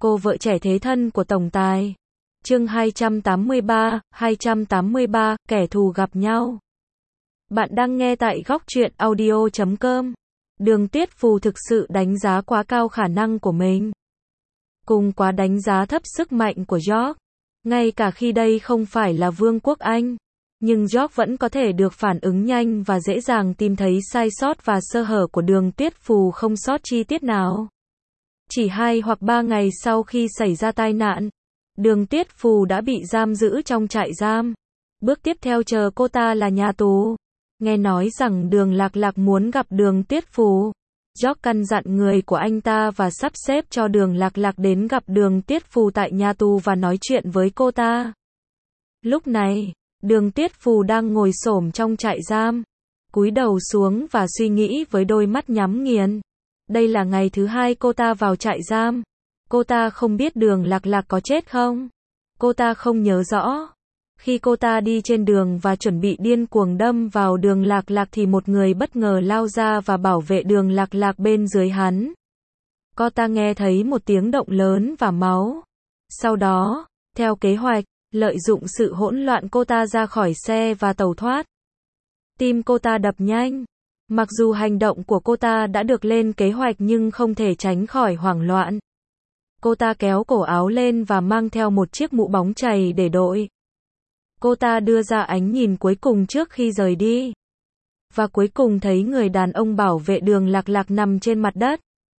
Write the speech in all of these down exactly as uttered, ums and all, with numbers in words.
cô vợ trẻ thế thân của tổng tài. Chương hai trăm tám mươi ba, hai trăm tám mươi ba, kẻ thù gặp nhau. Bạn đang nghe tại góc truyện audio chấm com. Đường Tuyết Phù thực sự đánh giá quá cao khả năng của mình. Cùng quá đánh giá thấp sức mạnh của George. Ngay cả khi đây không phải là Vương quốc Anh, nhưng George vẫn có thể được phản ứng nhanh và dễ dàng tìm thấy sai sót và sơ hở của Đường Tuyết Phù không sót chi tiết nào. Chỉ hai hoặc ba ngày sau khi xảy ra tai nạn, Đường Tuyết Phù đã bị giam giữ trong trại giam. Bước tiếp theo chờ cô ta là nhà tù. Nghe nói rằng Đường Lạc Lạc muốn gặp Đường Tuyết Phù. George căn dặn người của anh ta và sắp xếp cho Đường Lạc Lạc đến gặp Đường Tuyết Phù tại nhà tù và nói chuyện với cô ta. Lúc này, Đường Tuyết Phù đang ngồi xổm trong trại giam, cúi đầu xuống và suy nghĩ với đôi mắt nhắm nghiền. Đây là ngày thứ hai cô ta vào trại giam. Cô ta không biết Đường Lạc Lạc có chết không. Cô ta không nhớ rõ. Khi cô ta đi trên đường và chuẩn bị điên cuồng đâm vào Đường Lạc Lạc thì một người bất ngờ lao ra và bảo vệ Đường Lạc Lạc bên dưới hắn. Cô ta nghe thấy một tiếng động lớn và máu. Sau đó, theo kế hoạch, lợi dụng sự hỗn loạn cô ta ra khỏi xe và tẩu thoát. Tim cô ta đập nhanh. Mặc dù hành động của cô ta đã được lên kế hoạch nhưng không thể tránh khỏi hoảng loạn. Cô ta kéo cổ áo lên và mang theo một chiếc mũ bóng chày để đội. Cô ta đưa ra ánh nhìn cuối cùng trước khi rời đi. Và cuối cùng thấy người đàn ông bảo vệ Đường Lạc Lạc nằm trên mặt đất.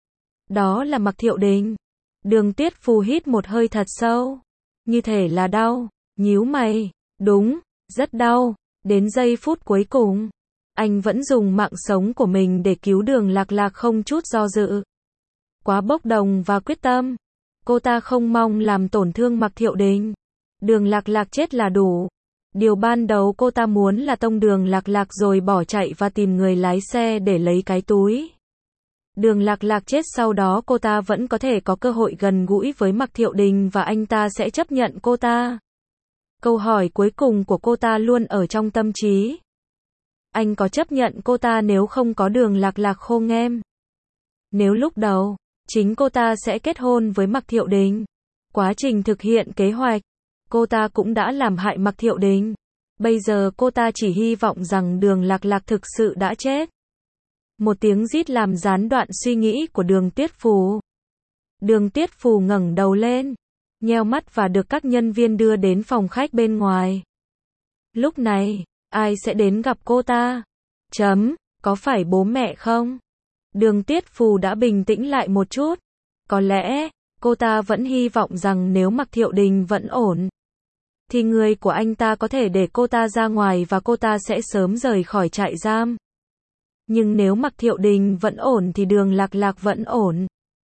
Đó là Mạc Thiệu Đình. Đường Tuyết Phù hít một hơi thật sâu. Như thể là đau. Nhíu mày. Đúng, rất đau. Đến giây phút cuối cùng, anh vẫn dùng mạng sống của mình để cứu Đường Lạc Lạc không chút do dự. Quá bốc đồng và quyết tâm. Cô ta không mong làm tổn thương Mạc Thiệu Đình. Đường Lạc Lạc chết là đủ. Điều ban đầu cô ta muốn là tông Đường Lạc Lạc rồi bỏ chạy và tìm người lái xe để lấy cái túi. Đường Lạc Lạc chết sau đó cô ta vẫn có thể có cơ hội gần gũi với Mạc Thiệu Đình và anh ta sẽ chấp nhận cô ta. Câu hỏi cuối cùng của cô ta luôn ở trong tâm trí. Anh có chấp nhận cô ta nếu không có Đường Lạc Lạc khôn ngoan? Nếu lúc đầu, chính cô ta sẽ kết hôn với Mạc Thiệu Đình. Quá trình thực hiện kế hoạch, cô ta cũng đã làm hại Mạc Thiệu Đình. Bây giờ cô ta chỉ hy vọng rằng Đường Lạc Lạc thực sự đã chết. Một tiếng rít làm gián đoạn suy nghĩ của Đường Tuyết Phù. Đường Tuyết Phù ngẩng đầu lên, nheo mắt và được các nhân viên đưa đến phòng khách bên ngoài. Lúc này, ai sẽ đến gặp cô ta? Chấm, có phải bố mẹ không? Đường Tuyết Phù đã bình tĩnh lại một chút. Có lẽ, cô ta vẫn hy vọng rằng nếu Mạc Thiệu Đình vẫn ổn, thì người của anh ta có thể để cô ta ra ngoài và cô ta sẽ sớm rời khỏi trại giam. Nhưng nếu Mạc Thiệu Đình vẫn ổn thì Đường Lạc Lạc vẫn ổn.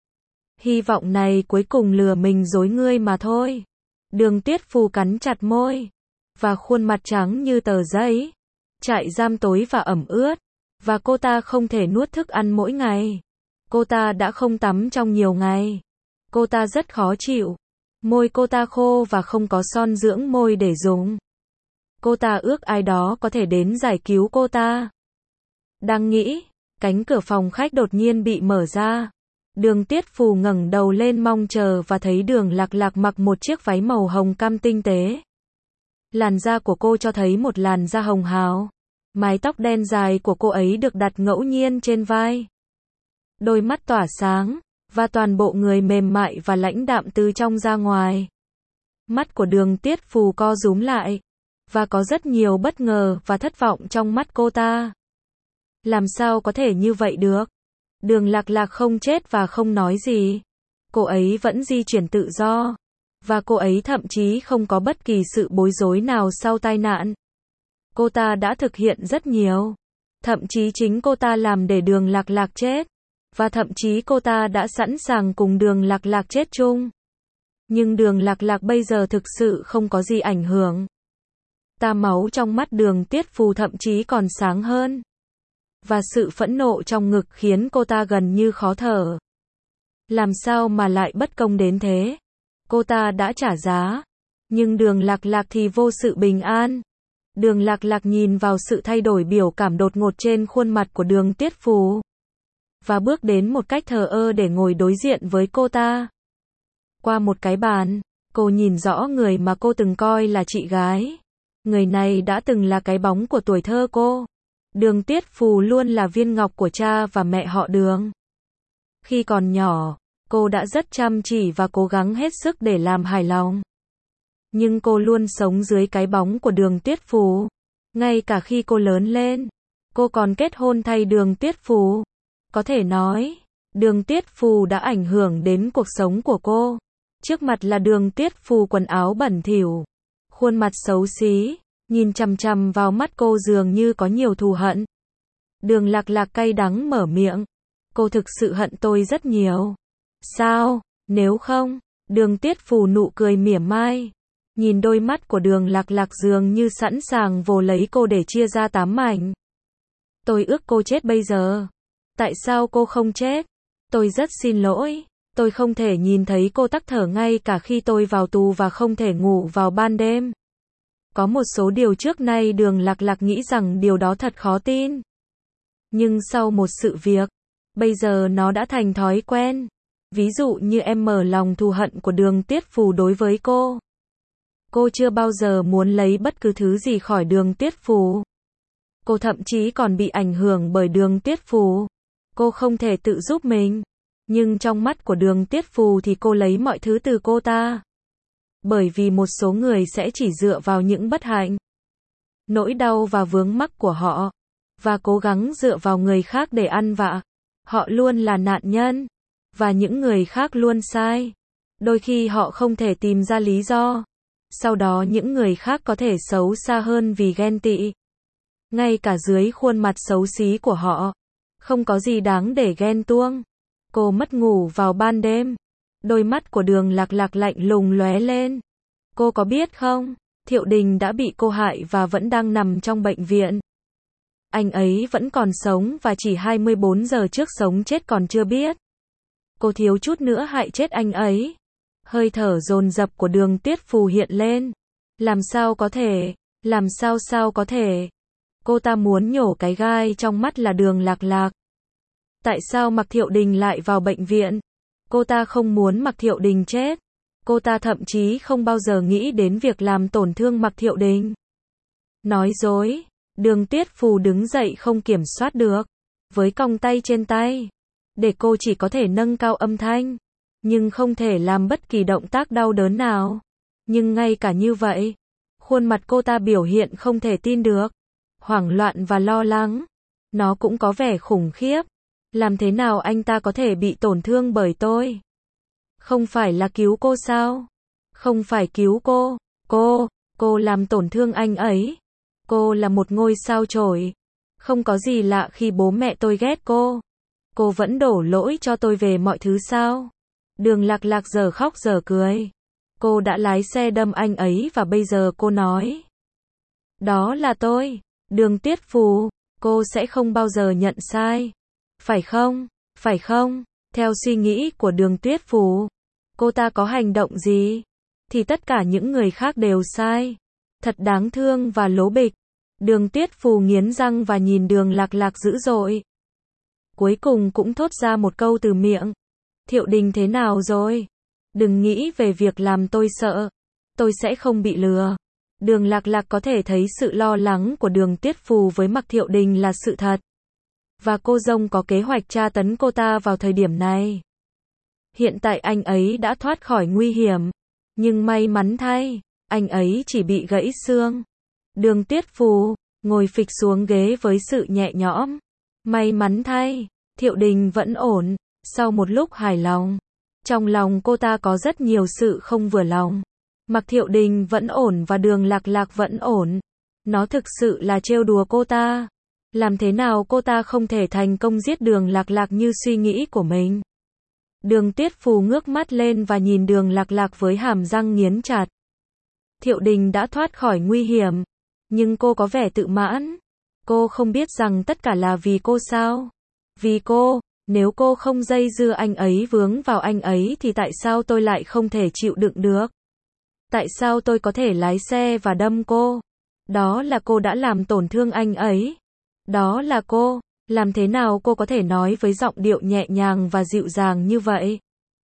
Hy vọng này cuối cùng lừa mình dối ngươi mà thôi. Đường Tuyết Phù cắn chặt môi, và khuôn mặt trắng như tờ giấy. Trại giam tối và ẩm ướt, và cô ta không thể nuốt thức ăn mỗi ngày. Cô ta đã không tắm trong nhiều ngày. Cô ta rất khó chịu. Môi cô ta khô và không có son dưỡng môi để dùng. Cô ta ước ai đó có thể đến giải cứu cô ta. Đang nghĩ, cánh cửa phòng khách đột nhiên bị mở ra. Đường Tuyết Phù ngẩng đầu lên mong chờ và thấy Đường Lạc Lạc mặc một chiếc váy màu hồng cam tinh tế. Làn da của cô cho thấy một làn da hồng hào. Mái tóc đen dài của cô ấy được đặt ngẫu nhiên trên vai. Đôi mắt tỏa sáng, và toàn bộ người mềm mại và lãnh đạm từ trong ra ngoài. Mắt của Đường Tuyết Phù co rúm lại, và có rất nhiều bất ngờ và thất vọng trong mắt cô ta. Làm sao có thể như vậy được? Đường Lạc Lạc không chết và không nói gì. Cô ấy vẫn di chuyển tự do. Và cô ấy thậm chí không có bất kỳ sự bối rối nào sau tai nạn. Cô ta đã thực hiện rất nhiều. Thậm chí chính cô ta làm để Đường Lạc Lạc chết. Và thậm chí cô ta đã sẵn sàng cùng Đường Lạc Lạc chết chung. Nhưng Đường Lạc Lạc bây giờ thực sự không có gì ảnh hưởng. Tà máu trong mắt Đường Tuyết Phù thậm chí còn sáng hơn. Và sự phẫn nộ trong ngực khiến cô ta gần như khó thở. Làm sao mà lại bất công đến thế? Cô ta đã trả giá. Nhưng Đường Lạc Lạc thì vô sự bình an. Đường Lạc Lạc nhìn vào sự thay đổi biểu cảm đột ngột trên khuôn mặt của Đường Tuyết Phù. Và bước đến một cách thờ ơ để ngồi đối diện với cô ta. Qua một cái bàn, cô nhìn rõ người mà cô từng coi là chị gái. Người này đã từng là cái bóng của tuổi thơ cô. Đường Tiết Phù luôn là viên ngọc của cha và mẹ họ Đường. Khi còn nhỏ, cô đã rất chăm chỉ và cố gắng hết sức để làm hài lòng. Nhưng cô luôn sống dưới cái bóng của Đường Tiết Phù. Ngay cả khi cô lớn lên, cô còn kết hôn thay Đường Tiết Phù. Có thể nói, Đường Tiết Phù đã ảnh hưởng đến cuộc sống của cô. Trước mặt là Đường Tiết Phù quần áo bẩn thỉu, khuôn mặt xấu xí, nhìn chằm chằm vào mắt cô dường như có nhiều thù hận. Đường Lạc Lạc cay đắng mở miệng. Cô thực sự hận tôi rất nhiều. Sao? Nếu không, Đường Tiết Phù nụ cười mỉa mai. Nhìn đôi mắt của Đường Lạc Lạc dường như sẵn sàng vồ lấy cô để chia ra tám mảnh. Tôi ước cô chết bây giờ. Tại sao cô không chết? Tôi rất xin lỗi. Tôi không thể nhìn thấy cô tắc thở ngay cả khi tôi vào tù và không thể ngủ vào ban đêm. Có một số điều trước nay Đường Lạc Lạc nghĩ rằng điều đó thật khó tin. Nhưng sau một sự việc, bây giờ nó đã thành thói quen. Ví dụ như em mở lòng thù hận của Đường Tiết Phù đối với cô. Cô chưa bao giờ muốn lấy bất cứ thứ gì khỏi Đường Tiết Phù. Cô thậm chí còn bị ảnh hưởng bởi Đường Tiết Phù. Cô không thể tự giúp mình. Nhưng trong mắt của Đường Tiết Phù thì cô lấy mọi thứ từ cô ta. Bởi vì một số người sẽ chỉ dựa vào những bất hạnh, nỗi đau và vướng mắc của họ, và cố gắng dựa vào người khác để ăn vạ. Họ luôn là nạn nhân, và những người khác luôn sai. Đôi khi họ không thể tìm ra lý do. Sau đó những người khác có thể xấu xa hơn vì ghen tị. Ngay cả dưới khuôn mặt xấu xí của họ, không có gì đáng để ghen tuông. Cô mất ngủ vào ban đêm. Đôi mắt của Đường Lạc Lạc lạnh lùng lóe lên. Cô có biết không, Thiệu Đình đã bị cô hại và vẫn đang nằm trong bệnh viện. Anh ấy vẫn còn sống và chỉ hai mươi bốn giờ trước sống chết còn chưa biết. Cô thiếu chút nữa hại chết anh ấy. Hơi thở dồn dập của Đường Tiết Phù hiện lên. Làm sao có thể, làm sao sao có thể. Cô ta muốn nhổ cái gai trong mắt là Đường Lạc Lạc. Tại sao Mạc Thiệu Đình lại vào bệnh viện? Cô ta không muốn Mạc Thiệu Đình chết. Cô ta thậm chí không bao giờ nghĩ đến việc làm tổn thương Mạc Thiệu Đình. Nói dối. Đường Tiết Phù đứng dậy không kiểm soát được. Với còng tay trên tay. Để cô chỉ có thể nâng cao âm thanh. Nhưng không thể làm bất kỳ động tác đau đớn nào. Nhưng ngay cả như vậy, khuôn mặt cô ta biểu hiện không thể tin được. Hoảng loạn và lo lắng. Nó cũng có vẻ khủng khiếp. Làm thế nào anh ta có thể bị tổn thương bởi tôi? Không phải là cứu cô sao? Không phải cứu cô. Cô, cô làm tổn thương anh ấy. Cô là một ngôi sao chổi. Không có gì lạ khi bố mẹ tôi ghét cô. Cô vẫn đổ lỗi cho tôi về mọi thứ sao? Đường Lạc Lạc giờ khóc giờ cười. Cô đã lái xe đâm anh ấy và bây giờ cô nói. Đó là tôi. Đường Tiết Phù, cô sẽ không bao giờ nhận sai. Phải không? Phải không? Theo suy nghĩ của Đường Tiết Phù, cô ta có hành động gì? Thì tất cả những người khác đều sai. Thật đáng thương và lố bịch. Đường Tiết Phù nghiến răng và nhìn Đường Lạc Lạc dữ dội. Cuối cùng cũng thốt ra một câu từ miệng. Thiệu Đình thế nào rồi? Đừng nghĩ về việc làm tôi sợ. Tôi sẽ không bị lừa. Đường Lạc Lạc có thể thấy sự lo lắng của Đường Tiết Phù với Mạc Thiệu Đình là sự thật. Và cô dông có kế hoạch tra tấn cô ta vào thời điểm này. Hiện tại anh ấy đã thoát khỏi nguy hiểm. Nhưng may mắn thay, anh ấy chỉ bị gãy xương. Đường Tiết Phù ngồi phịch xuống ghế với sự nhẹ nhõm. May mắn thay, Thiệu Đình vẫn ổn. Sau một lúc hài lòng, trong lòng cô ta có rất nhiều sự không vừa lòng. Mạc Thiệu Đình vẫn ổn và Đường Lạc Lạc vẫn ổn. Nó thực sự là trêu đùa cô ta. Làm thế nào cô ta không thể thành công giết Đường Lạc Lạc như suy nghĩ của mình? Đường Tiết Phù ngước mắt lên và nhìn Đường Lạc Lạc với hàm răng nghiến chặt. Thiệu Đình đã thoát khỏi nguy hiểm. Nhưng cô có vẻ tự mãn. Cô không biết rằng tất cả là vì cô sao? Vì cô, nếu cô không dây dưa anh ấy vướng vào anh ấy thì tại sao tôi lại không thể chịu đựng được? Tại sao tôi có thể lái xe và đâm cô? Đó là cô đã làm tổn thương anh ấy. Đó là cô. Làm thế nào cô có thể nói với giọng điệu nhẹ nhàng và dịu dàng như vậy?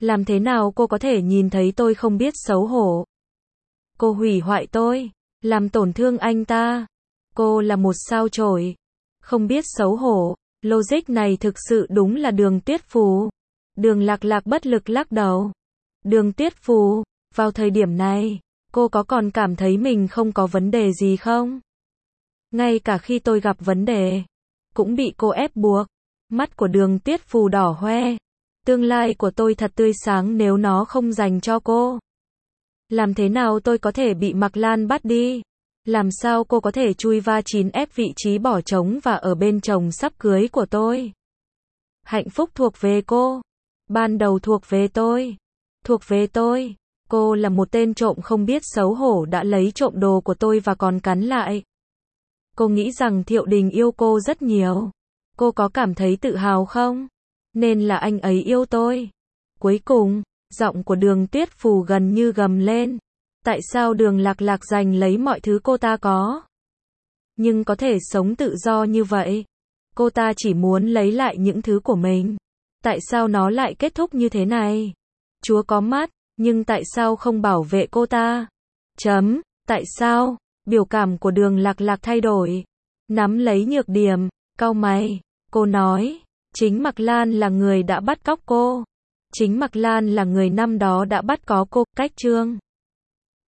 Làm thế nào cô có thể nhìn thấy tôi không biết xấu hổ? Cô hủy hoại tôi, làm tổn thương anh ta. Cô là một sao chổi, không biết xấu hổ. Logic này thực sự đúng là Đường Tuyết Phù. Đường Lạc Lạc bất lực lắc đầu. Đường Tuyết Phù, vào thời điểm này, cô có còn cảm thấy mình không có vấn đề gì không? Ngay cả khi tôi gặp vấn đề, cũng bị cô ép buộc. Mắt của Đường Tuyết Phù đỏ hoe. Tương lai của tôi thật tươi sáng nếu nó không dành cho cô. Làm thế nào tôi có thể bị Mạc Lan bắt đi? Làm sao cô có thể chui va chín ép vị trí bỏ trống và ở bên chồng sắp cưới của tôi? Hạnh phúc thuộc về cô. Ban đầu thuộc về tôi. Thuộc về tôi. Cô là một tên trộm không biết xấu hổ đã lấy trộm đồ của tôi và còn cắn lại. Cô nghĩ rằng Thiệu Đình yêu cô rất nhiều. Cô có cảm thấy tự hào không? Nên là anh ấy yêu tôi. Cuối cùng, giọng của Đường Tuyết Phù gần như gầm lên. Tại sao Đường Lạc Lạc giành lấy mọi thứ cô ta có? Nhưng có thể sống tự do như vậy. Cô ta chỉ muốn lấy lại những thứ của mình. Tại sao nó lại kết thúc như thế này? Chúa có mắt, nhưng tại sao không bảo vệ cô ta? Chấm, tại sao? Biểu cảm của Đường Lạc Lạc thay đổi. Nắm lấy nhược điểm, cau mày. Cô nói, chính Mạc Lan là người đã bắt cóc cô. Chính Mạc Lan là người năm đó đã bắt có cô. Cách chương